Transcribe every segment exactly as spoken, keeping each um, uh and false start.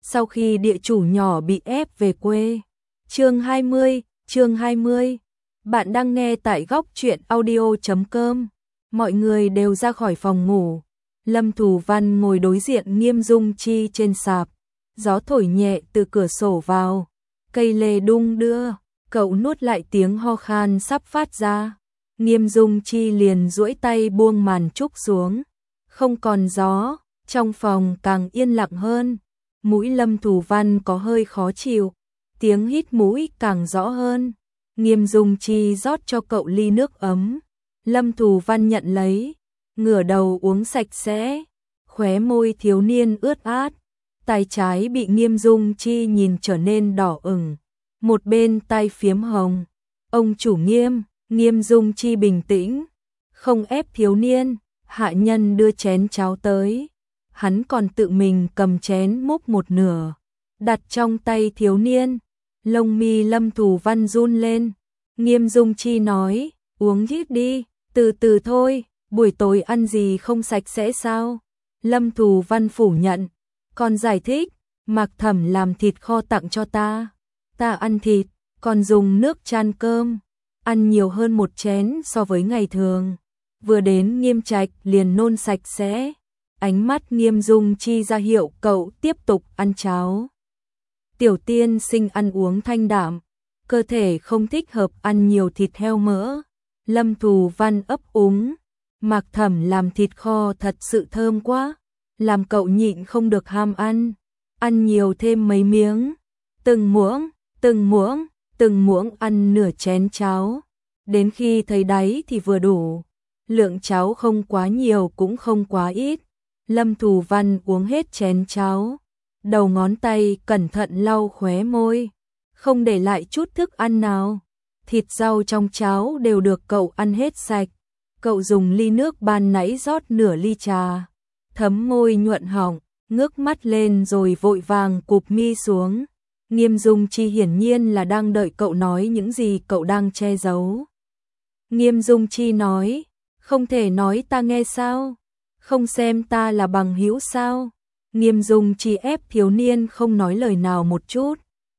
sau khi địa chủ nhỏ bị ép về quê. Chương hai mươi, chương hai mươi. Bạn đang nghe tại góc truyện audio chấm com. Mọi người đều ra khỏi phòng ngủ. Lâm Thù Văn ngồi đối diện Nghiêm Dung Chi trên sạp. Gió thổi nhẹ từ cửa sổ vào. Cây lê đung đưa, cậu nuốt lại tiếng ho khan sắp phát ra. Nghiêm Dung Chi liền duỗi tay buông màn trúc xuống. Không còn gió, trong phòng càng yên lặng hơn. Mũi Lâm Thù Văn có hơi khó chịu, tiếng hít mũi càng rõ hơn. Nghiêm Dung Chi rót cho cậu ly nước ấm. Lâm Thù Văn nhận lấy, ngửa đầu uống sạch sẽ, khóe môi thiếu niên ướt át. Tay trái bị Nghiêm Dung Chi nhìn trở nên đỏ ửng, một bên tay phiếm hồng. Ông chủ Nghiêm, Nghiêm Dung Chi bình tĩnh, không ép thiếu niên. Hạ nhân đưa chén cháo tới, hắn còn tự mình cầm chén múc một nửa, đặt trong tay thiếu niên. Lông mi Lâm Thù Văn run lên. Nghiêm Dung Chi nói, uống ít đi, từ từ thôi, buổi tối ăn gì không sạch sẽ sao? Lâm Thù Văn phủ nhận, còn giải thích, Mạc Thẩm làm thịt kho tặng cho ta, ta ăn thịt, còn dùng nước chan cơm, ăn nhiều hơn một chén so với ngày thường. Vừa đến Nghiêm Trạch liền nôn sạch sẽ. Ánh mắt Nghiêm Dung Chi ra hiệu cậu tiếp tục ăn cháo. Tiểu tiên sinh ăn uống thanh đạm, cơ thể không thích hợp ăn nhiều thịt heo mỡ. Lâm Thù Văn ấp úng, Mạc Thẩm làm thịt kho thật sự thơm quá, làm cậu nhịn không được ham ăn. Ăn nhiều thêm mấy miếng, từng muỗng, từng muỗng, từng muỗng ăn nửa chén cháo. Đến khi thấy đáy thì vừa đủ. Lượng cháo không quá nhiều cũng không quá ít. Lâm Thù Văn uống hết chén cháo, đầu ngón tay cẩn thận lau khóe môi, không để lại chút thức ăn nào. Thịt rau trong cháo đều được cậu ăn hết sạch. Cậu dùng ly nước ban nãy rót nửa ly trà, thấm môi nhuận họng, ngước mắt lên rồi vội vàng cụp mi xuống. Nghiêm Dung Chi hiển nhiên là đang đợi cậu nói những gì cậu đang che giấu. Nghiêm Dung Chi nói, không thể nói ta nghe sao? Không xem ta là bằng hữu sao? Nghiêm Dung Chi ép thiếu niên không nói lời nào một chút.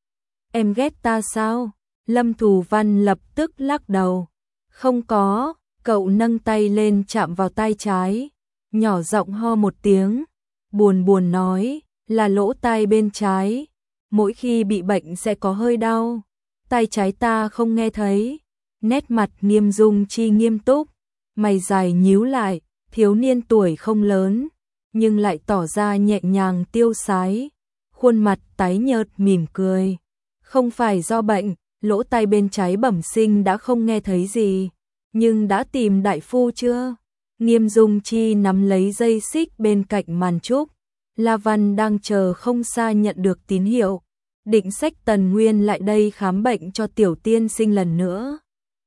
Em ghét ta sao? Lâm Thù Văn lập tức lắc đầu. Không có, cậu nâng tay lên chạm vào tay trái, nhỏ giọng ho một tiếng, buồn buồn nói, là lỗ tai bên trái, mỗi khi bị bệnh sẽ có hơi đau, tay trái ta không nghe thấy. Nét mặt Nghiêm Dung Chi nghiêm túc, mày dài nhíu lại, thiếu niên tuổi không lớn, nhưng lại tỏ ra nhẹ nhàng tiêu sái, khuôn mặt tái nhợt mỉm cười. Không phải do bệnh, lỗ tai bên trái bẩm sinh đã không nghe thấy gì, nhưng đã tìm đại phu chưa? Nghiêm Dung Chi nắm lấy dây xích bên cạnh màn trúc, La Văn đang chờ không xa nhận được tín hiệu, định xách Tần Nguyên lại đây khám bệnh cho tiểu tiên sinh lần nữa.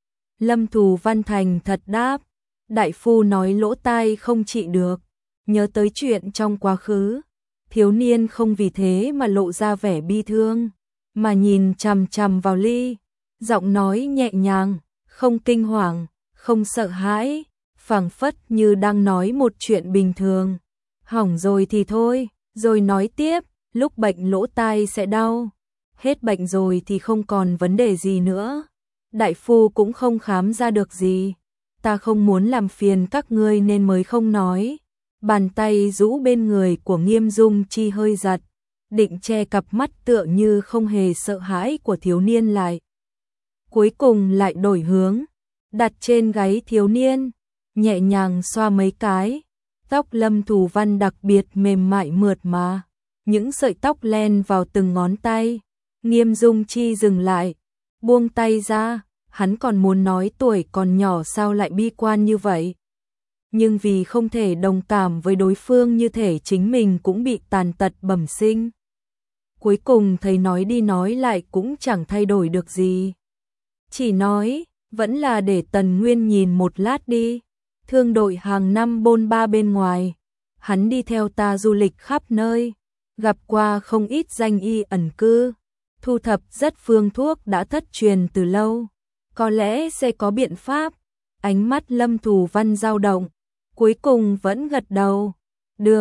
Lâm Thù Văn thành thật đáp, đại phu nói lỗ tai không trị được. Nhớ tới chuyện trong quá khứ, thiếu niên không vì thế mà lộ ra vẻ bi thương, mà nhìn chằm chằm vào ly, giọng nói nhẹ nhàng, không kinh hoàng, không sợ hãi, phảng phất như đang nói một chuyện bình thường. Hỏng rồi thì thôi, rồi nói tiếp, lúc bệnh lỗ tai sẽ đau, hết bệnh rồi thì không còn vấn đề gì nữa. Đại phu cũng không khám ra được gì, ta không muốn làm phiền các ngươi nên mới không nói. Bàn tay rũ bên người của Nghiêm Dung Chi hơi giật, định che cặp mắt tựa như không hề sợ hãi của thiếu niên lại. Cuối cùng lại đổi hướng, đặt trên gáy thiếu niên, nhẹ nhàng xoa mấy cái. Tóc Lâm Thù Văn đặc biệt mềm mại mượt mà, những sợi tóc len vào từng ngón tay. Nghiêm Dung Chi dừng lại, buông tay ra, hắn còn muốn nói tuổi còn nhỏ sao lại bi quan như vậy. Nhưng vì không thể đồng cảm với đối phương như thể chính mình cũng bị tàn tật bẩm sinh. Cuối cùng thầy nói đi nói lại cũng chẳng thay đổi được gì. Chỉ nói, vẫn là để Tần Nguyên nhìn một lát đi. Thương đội hàng năm bôn ba bên ngoài, hắn đi theo ta du lịch khắp nơi, gặp qua không ít danh y ẩn cư, thu thập rất phương thuốc đã thất truyền từ lâu, có lẽ sẽ có biện pháp. Ánh mắt Lâm Thù Văn dao động, cuối cùng vẫn gật đầu. Được,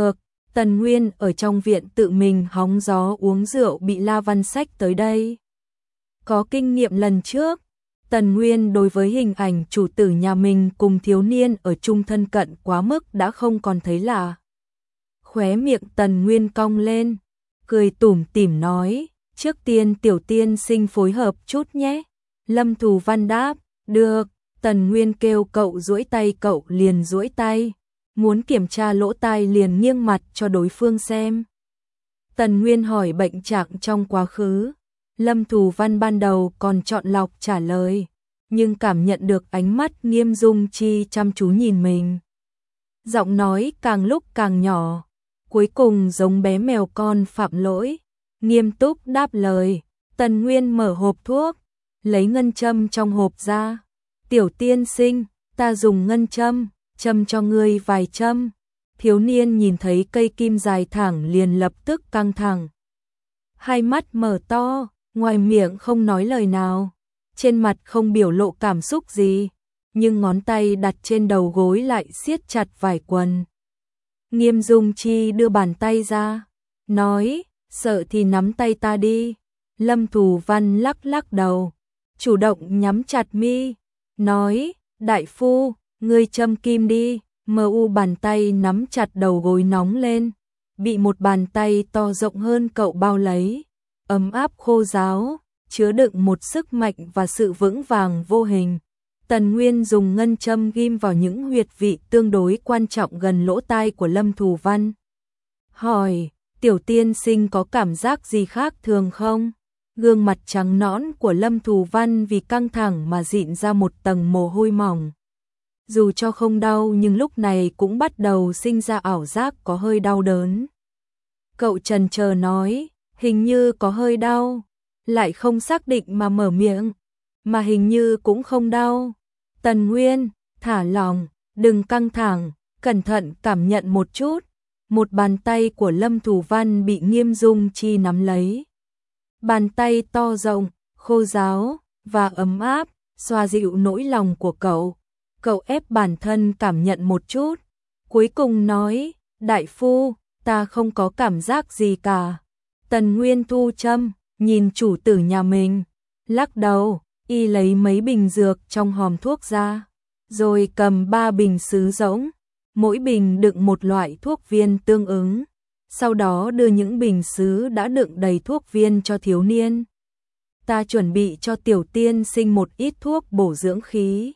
Tần Nguyên ở trong viện tự mình hóng gió uống rượu bị La Văn xách tới đây. Có kinh nghiệm lần trước, Tần Nguyên đối với hình ảnh chủ tử nhà mình cùng thiếu niên ở chung thân cận quá mức đã không còn thấy lạ. Khóe miệng Tần Nguyên cong lên, cười tủm tỉm nói, trước tiên tiểu tiên sinh phối hợp chút nhé. Lâm Thù Văn đáp, được. Tần Nguyên kêu cậu duỗi tay, cậu liền duỗi tay, muốn kiểm tra lỗ tai liền nghiêng mặt cho đối phương xem. Tần Nguyên hỏi bệnh trạng trong quá khứ, Lâm Thù Văn ban đầu còn chọn lọc trả lời, nhưng cảm nhận được ánh mắt Nghiêm Dung Chi chăm chú nhìn mình. Giọng nói càng lúc càng nhỏ, cuối cùng giống bé mèo con phạm lỗi, nghiêm túc đáp lời. Tần Nguyên mở hộp thuốc, lấy ngân châm trong hộp ra. Tiểu tiên sinh, ta dùng ngân châm, châm cho ngươi vài châm. Thiếu niên nhìn thấy cây kim dài thẳng liền lập tức căng thẳng. Hai mắt mở to, ngoài miệng không nói lời nào, trên mặt không biểu lộ cảm xúc gì, nhưng ngón tay đặt trên đầu gối lại siết chặt vải quần. Nghiêm Dung Chi đưa bàn tay ra, nói, sợ thì nắm tay ta đi. Lâm Thù Văn lắc lắc đầu, chủ động nhắm chặt mi, nói, đại phu, ngươi châm kim đi. Mờ u bàn tay nắm chặt đầu gối nóng lên, bị một bàn tay to rộng hơn cậu bao lấy, ấm áp khô ráo, chứa đựng một sức mạnh và sự vững vàng vô hình. Tần Nguyên dùng ngân châm ghim vào những huyệt vị tương đối quan trọng gần lỗ tai của Lâm Thù Văn. Hỏi, tiểu tiên sinh có cảm giác gì khác thường không? Gương mặt trắng nõn của Lâm Thù Văn vì căng thẳng mà dịn ra một tầng mồ hôi mỏng. Dù cho không đau nhưng lúc này cũng bắt đầu sinh ra ảo giác có hơi đau đớn. Cậu chần chờ nói, hình như có hơi đau, lại không xác định mà mở miệng, mà hình như cũng không đau. Tần Nguyên, thả lòng, đừng căng thẳng, cẩn thận cảm nhận một chút. Một bàn tay của Lâm Thù Văn bị Nghiêm Dung Chi nắm lấy. Bàn tay to rộng, khô ráo và ấm áp, xoa dịu nỗi lòng của cậu. Cậu ép bản thân cảm nhận một chút, cuối cùng nói, đại phu, ta không có cảm giác gì cả. Tần Nguyên thu châm, nhìn chủ tử nhà mình, lắc đầu, y lấy mấy bình dược trong hòm thuốc ra, rồi cầm ba bình sứ rỗng, mỗi bình đựng một loại thuốc viên tương ứng, sau đó đưa những bình sứ đã đựng đầy thuốc viên cho thiếu niên. Ta chuẩn bị cho tiểu tiên sinh một ít thuốc bổ dưỡng khí.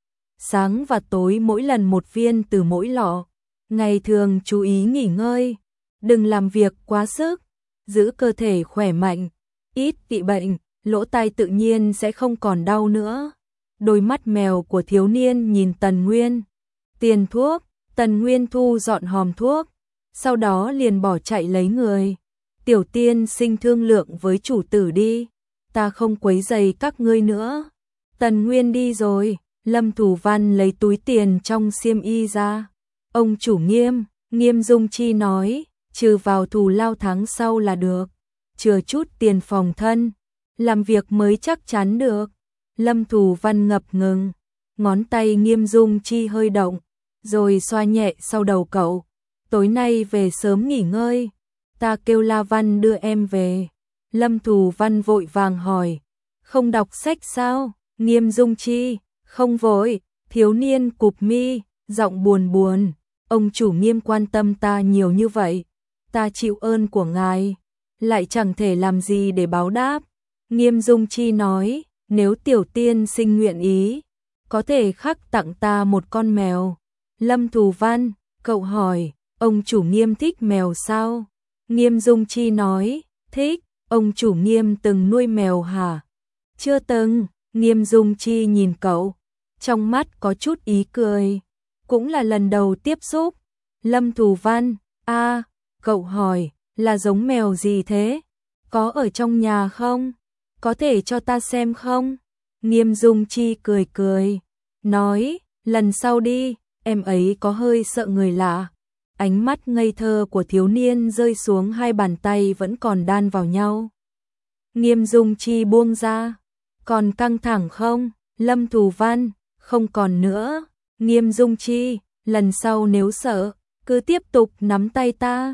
Sáng và tối mỗi lần một viên từ mỗi lọ. Ngày thường chú ý nghỉ ngơi, đừng làm việc quá sức, giữ cơ thể khỏe mạnh, ít bị bệnh, lỗ tai tự nhiên sẽ không còn đau nữa. Đôi mắt mèo của thiếu niên nhìn Tần Nguyên. Tiền thuốc, Tần Nguyên thu dọn hòm thuốc, sau đó liền bỏ chạy lấy người. Tiểu tiên sinh thương lượng với chủ tử đi, ta không quấy rầy các ngươi nữa. Tần Nguyên đi rồi. Lâm Thù Văn lấy túi tiền trong xiêm y ra. Ông chủ Nghiêm, Nghiêm Dung Chi nói, trừ vào thù lao tháng sau là được, chừa chút tiền phòng thân, làm việc mới chắc chắn được. Lâm Thù Văn ngập ngừng, ngón tay Nghiêm Dung Chi hơi động, rồi xoa nhẹ sau đầu cậu. Tối nay về sớm nghỉ ngơi, ta kêu La Văn đưa em về. Lâm Thù Văn vội vàng hỏi, không đọc sách sao? Nghiêm Dung Chi, không vội. Thiếu niên cụp mi, giọng buồn buồn, ông chủ Nghiêm quan tâm ta nhiều như vậy, ta chịu ơn của ngài, lại chẳng thể làm gì để báo đáp. Nghiêm Dung Chi nói, nếu tiểu tiên sinh nguyện ý, có thể khắc tặng ta một con mèo. Lâm Thù Văn, cậu hỏi, ông chủ Nghiêm thích mèo sao? Nghiêm Dung Chi nói, thích. Ông chủ Nghiêm từng nuôi mèo hả? Chưa từng. Nghiêm Dung Chi nhìn cậu, trong mắt có chút ý cười, cũng là lần đầu tiếp xúc. Lâm Thù Văn, a, à, cậu hỏi, là giống mèo gì thế? Có ở trong nhà không? Có thể cho ta xem không? Nghiêm Dung Chi cười cười, nói, lần sau đi, em ấy có hơi sợ người lạ. Ánh mắt ngây thơ của thiếu niên rơi xuống hai bàn tay vẫn còn đan vào nhau. Nghiêm Dung Chi buông ra, còn căng thẳng không? Lâm Thù Văn, không còn nữa. Nghiêm Dung Chi, lần sau nếu sợ, cứ tiếp tục nắm tay ta.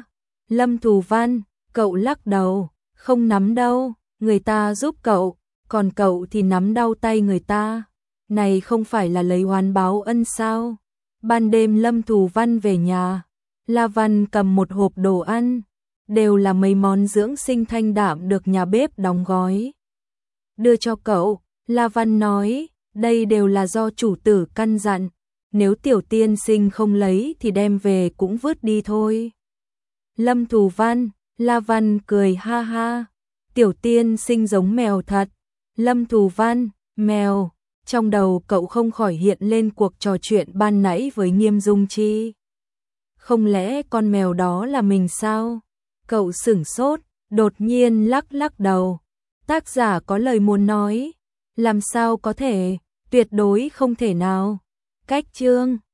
Lâm Thù Văn, cậu lắc đầu, không nắm đâu, người ta giúp cậu, còn cậu thì nắm đau tay người ta. Này không phải là lấy oán báo ân sao? Ban đêm Lâm Thù Văn về nhà, La Văn cầm một hộp đồ ăn, đều là mấy món dưỡng sinh thanh đạm được nhà bếp đóng gói. Đưa cho cậu, La Văn nói, đây đều là do chủ tử căn dặn, nếu tiểu tiên sinh không lấy thì đem về cũng vứt đi thôi. Lâm Thù Văn, La Văn cười ha ha, tiểu tiên sinh giống mèo thật. Lâm Thù Văn, mèo, trong đầu cậu không khỏi hiện lên cuộc trò chuyện ban nãy với Nghiêm Dung Chi. Không lẽ con mèo đó là mình sao? Cậu sửng sốt, đột nhiên lắc lắc đầu. Tác giả có lời muốn nói, làm sao có thể, tuyệt đối không thể nào. Cách chương